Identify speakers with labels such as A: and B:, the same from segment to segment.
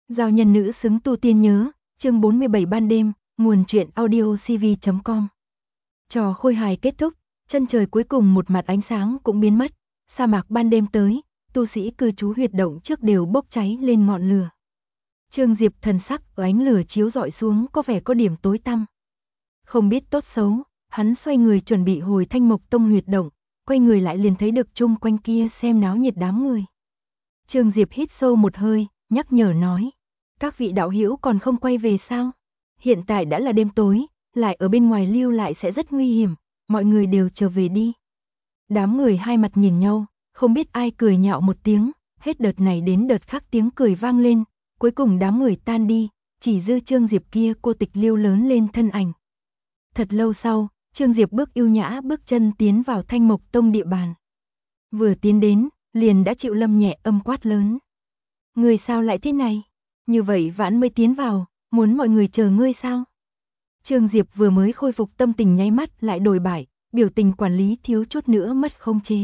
A: Giao nhân nữ xứng tu tiên nhớ, chương 47 ban đêm, nguồn truyện audio cv.com. Trò khôi hài kết thúc, chân trời cuối cùng một mặt ánh sáng cũng biến mất, sa mạc ban đêm tới, tu sĩ cư trú huyệt động trước đều bốc cháy lên ngọn lửa. Trương Diệp thần sắc ở ánh lửa chiếu rọi xuống có vẻ có điểm tối tăm. Không biết tốt xấu, hắn xoay người chuẩn bị hồi Thanh Mộc Tông huyệt động, quay người lại liền thấy được chung quanh kia xem náo nhiệt đám người. Trương Diệp hít sâu một hơi, nhắc nhở nói: các vị đạo hữu còn không quay về sao? Hiện tại đã là đêm tối, lại ở bên ngoài lưu lại sẽ rất nguy hiểm, mọi người đều trở về đi. Đám người hai mặt nhìn nhau, không biết ai cười nhạo một tiếng, hết đợt này đến đợt khác tiếng cười vang lên, cuối cùng đám người tan đi, chỉ dư Trương Diệp kia cô tịch liêu lớn lên thân ảnh. Thật lâu sau, Trương Diệp bước yêu nhã bước chân tiến vào Thanh Mộc Tông địa bàn. Vừa tiến đến, liền đã chịu Lâm Nhẹ Âm quát lớn: người sao lại thế này? Như vậy vãn mới tiến vào, muốn mọi người chờ ngươi sao? Trương Diệp vừa mới khôi phục tâm tình nháy mắt lại đổi bại, biểu tình quản lý thiếu chút nữa mất khống chế.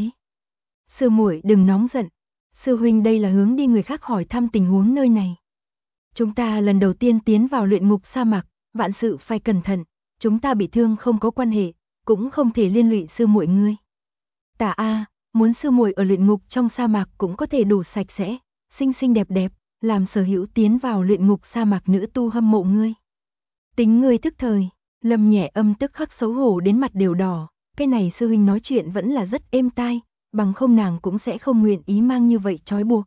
A: Sư muội đừng nóng giận, sư huynh đây là hướng đi người khác hỏi thăm tình huống nơi này. Chúng ta lần đầu tiên tiến vào luyện ngục sa mạc, vạn sự phải cẩn thận, chúng ta bị thương không có quan hệ, cũng không thể liên lụy sư muội ngươi. Tả a, muốn sư muội ở luyện ngục trong sa mạc cũng có thể đủ sạch sẽ, xinh xinh đẹp đẹp, làm sở hữu tiến vào luyện ngục sa mạc nữ tu hâm mộ ngươi. Tính ngươi tức thời, Lâm Nhẹ Âm tức khắc xấu hổ đến mặt đều đỏ, cái này sư huynh nói chuyện vẫn là rất êm tai, bằng không nàng cũng sẽ không nguyện ý mang như vậy trói buộc.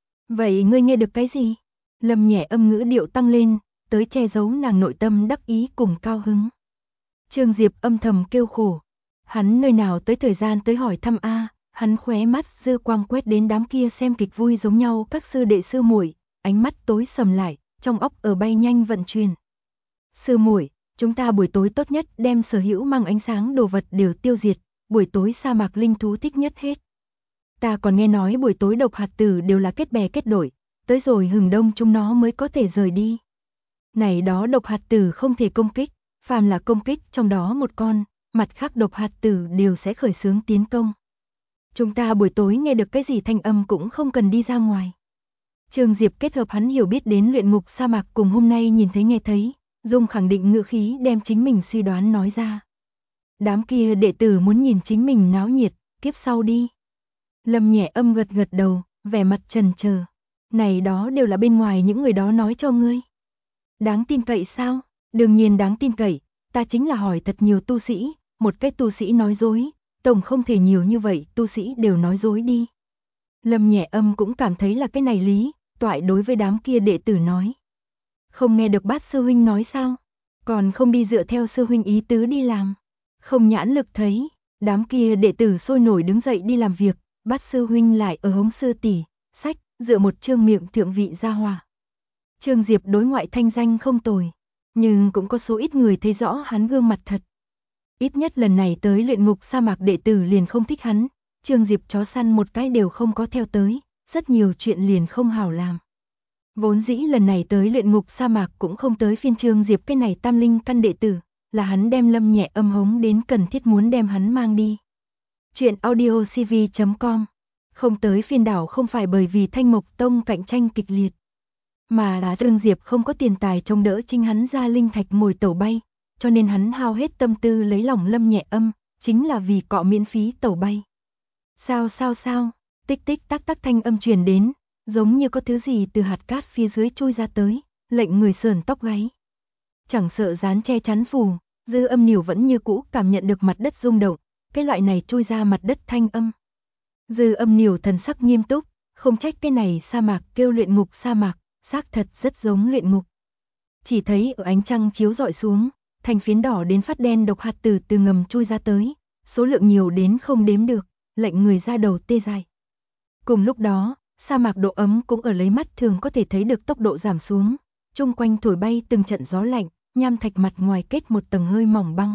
A: Vậy ngươi nghe được cái gì? Lâm Nhẹ Âm ngữ điệu tăng lên, tới che giấu nàng nội tâm đắc ý cùng cao hứng. Trương Diệp âm thầm kêu khổ, hắn nơi nào tới thời gian tới hỏi thăm a? Hắn khóe mắt dư quang quét đến đám kia xem kịch vui giống nhau các sư đệ sư muội, ánh mắt tối sầm lại, trong óc ở bay nhanh vận chuyển. Sư muội, chúng ta buổi tối tốt nhất đem sở hữu mang ánh sáng đồ vật đều tiêu diệt, buổi tối sa mạc linh thú thích nhất hết. Ta còn nghe nói buổi tối độc hạt tử đều là kết bè kết đội, tới rồi hừng đông chúng nó mới có thể rời đi. Này đó độc hạt tử không thể công kích, phàm là công kích trong đó một con, mặt khác độc hạt tử đều sẽ khởi xướng tiến công. Chúng ta buổi tối nghe được cái gì thanh âm cũng không cần đi ra ngoài. Trương Diệp kết hợp hắn hiểu biết đến luyện ngục sa mạc cùng hôm nay nhìn thấy nghe thấy, dùng khẳng định ngữ khí đem chính mình suy đoán nói ra. Đám kia đệ tử muốn nhìn chính mình náo nhiệt, kiếp sau đi. Lâm Nhẹ Âm gật gật đầu, vẻ mặt chần chờ. Này đó đều là bên ngoài những người đó nói cho ngươi. Đáng tin cậy sao? Đương nhiên đáng tin cậy, ta chính là hỏi thật nhiều tu sĩ, một cái tu sĩ nói dối, tổng không thể nhiều như vậy tu sĩ đều nói dối đi. Lâm Nhẹ Âm cũng cảm thấy là cái này lý, toại đối với đám kia đệ tử nói. Không nghe được Bát sư huynh nói sao? Còn không đi dựa theo sư huynh ý tứ đi làm. Không nhãn lực thấy, đám kia đệ tử sôi nổi đứng dậy đi làm việc, Bát sư huynh lại ở hống sư tỷ, sách, dựa một chương miệng thượng vị gia hòa. Trương Diệp đối ngoại thanh danh không tồi, nhưng cũng có số ít người thấy rõ hắn gương mặt thật. Ít nhất lần này tới luyện ngục sa mạc đệ tử liền không thích hắn, Trương Diệp chó săn một cái đều không có theo tới, rất nhiều chuyện liền không hảo làm. Vốn dĩ lần này tới luyện ngục sa mạc cũng không tới phiên Trương Diệp cái này tam linh căn đệ tử, là hắn đem Lâm Nhẹ Âm hống đến cần thiết muốn đem hắn mang đi. Chuyện audio cv.com. Không tới phiên đảo không phải bởi vì Thanh Mộc Tông cạnh tranh kịch liệt, mà là Trương Diệp không có tiền tài chống đỡ chính hắn ra linh thạch ngồi tàu bay, cho nên hắn hao hết tâm tư lấy lòng Lâm Nhẹ Âm, chính là vì cọ miễn phí tàu bay. Sao, tích tích tắc tắc thanh âm truyền đến, giống như có thứ gì từ hạt cát phía dưới trôi ra tới, lệnh người sờn tóc gáy. Chẳng sợ dán che chắn phù, Dư Âm Nỉu vẫn như cũ cảm nhận được mặt đất rung động, cái loại này trôi ra mặt đất thanh âm. Dư Âm Nỉu thần sắc nghiêm túc, không trách cái này sa mạc kêu luyện ngục sa mạc, xác thật rất giống luyện ngục. Chỉ thấy ở ánh trăng chiếu rọi xuống, thành phiến đỏ đến phát đen độc hạt tử từ ngầm chui ra tới, số lượng nhiều đến không đếm được, lệnh người ra đầu tê dại. Cùng lúc đó, sa mạc độ ấm cũng ở lấy mắt thường có thể thấy được tốc độ giảm xuống, chung quanh thổi bay từng trận gió lạnh, nham thạch mặt ngoài kết một tầng hơi mỏng băng.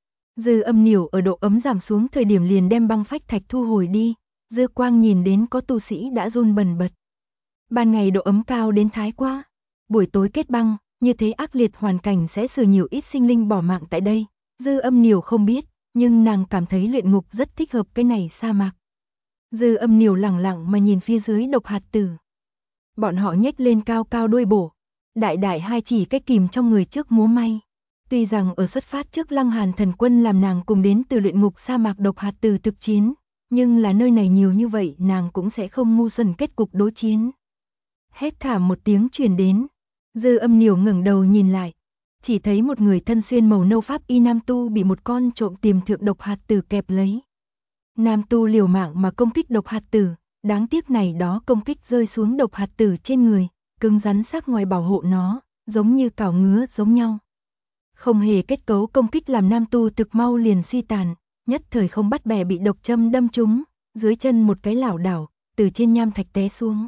A: Dư Âm Nỉu ở độ ấm giảm xuống thời điểm liền đem băng phách thạch thu hồi đi, dư quang nhìn đến có tu sĩ đã run bần bật. Ban ngày độ ấm cao đến thái quá, buổi tối kết băng, như thế ác liệt hoàn cảnh sẽ xử nhiều ít sinh linh bỏ mạng tại đây. Dư Âm Nỉu không biết, nhưng nàng cảm thấy luyện ngục rất thích hợp cái này sa mạc. Dư Âm Nỉu lẳng lặng mà nhìn phía dưới độc hạt tử. Bọn họ nhếch lên cao cao đuôi bổ, đại đại hai chỉ cái kìm trong người trước múa may. Tuy rằng ở xuất phát trước Lăng Hàn thần quân làm nàng cùng đến từ luyện ngục sa mạc độc hạt tử thực chiến, nhưng là nơi này nhiều như vậy nàng cũng sẽ không ngu xuẩn kết cục đối chiến. Hét thảm một tiếng truyền đến, Dư Âm Niểu ngẩng đầu nhìn lại, chỉ thấy một người thân xuyên màu nâu pháp y nam tu bị một con trộm tiềm thượng độc hạt tử kẹp lấy. Nam tu liều mạng mà công kích độc hạt tử, đáng tiếc này đó công kích rơi xuống độc hạt tử trên người, cứng rắn sắc ngoài bảo hộ nó, giống như cào ngứa giống nhau. Không hề kết cấu công kích làm nam tu thực mau liền suy tàn, nhất thời không bắt bẻ bị độc châm đâm trúng, dưới chân một cái lảo đảo, từ trên nham thạch té xuống.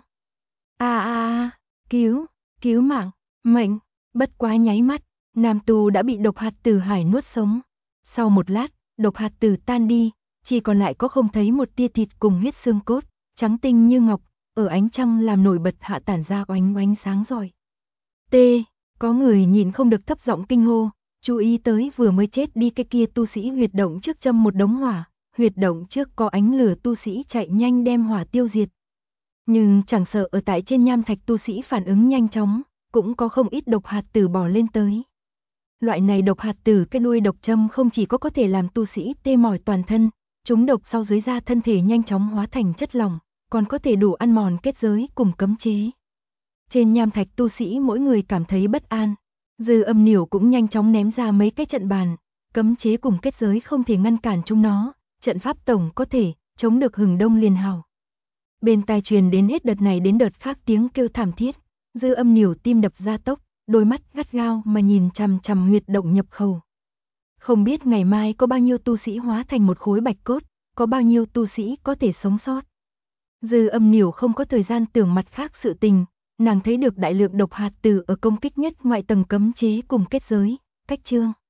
A: Cứu mạng, mệnh, bất quá nháy mắt, nam tu đã bị độc hạt tử hải nuốt sống. Sau một lát, độc hạt tử tan đi, chỉ còn lại có không thấy một tia thịt cùng huyết xương cốt, trắng tinh như ngọc, ở ánh trăng làm nổi bật hạ tản ra oánh oánh sáng rọi. Có người nhìn không được thấp giọng kinh hô, chú ý tới vừa mới chết đi cái kia tu sĩ huyệt động trước châm một đống hỏa, huyệt động trước có ánh lửa tu sĩ chạy nhanh đem hỏa tiêu diệt. Nhưng chẳng sợ ở tại trên nham thạch tu sĩ phản ứng nhanh chóng, cũng có không ít độc hạt tử bò lên tới. Loại này độc hạt tử cái đuôi độc châm không chỉ có thể làm tu sĩ tê mỏi toàn thân, chúng độc sau dưới da thân thể nhanh chóng hóa thành chất lỏng, còn có thể đủ ăn mòn kết giới cùng cấm chế. Trên nham thạch tu sĩ mỗi người cảm thấy bất an, Dư Âm Niểu cũng nhanh chóng ném ra mấy cái trận bàn, cấm chế cùng kết giới không thể ngăn cản chúng nó, trận pháp tổng có thể chống được hừng đông liền hào. Bên tai truyền đến hết đợt này đến đợt khác tiếng kêu thảm thiết, Dư Âm Niểu tim đập gia tốc, đôi mắt gắt gao mà nhìn chằm chằm huyệt động nhập khẩu. Không biết ngày mai có bao nhiêu tu sĩ hóa thành một khối bạch cốt, có bao nhiêu tu sĩ có thể sống sót. Dư Âm Niểu không có thời gian tưởng mặt khác sự tình, nàng thấy được đại lượng độc hạt tử ở công kích nhất ngoại tầng cấm chế cùng kết giới, cách chương.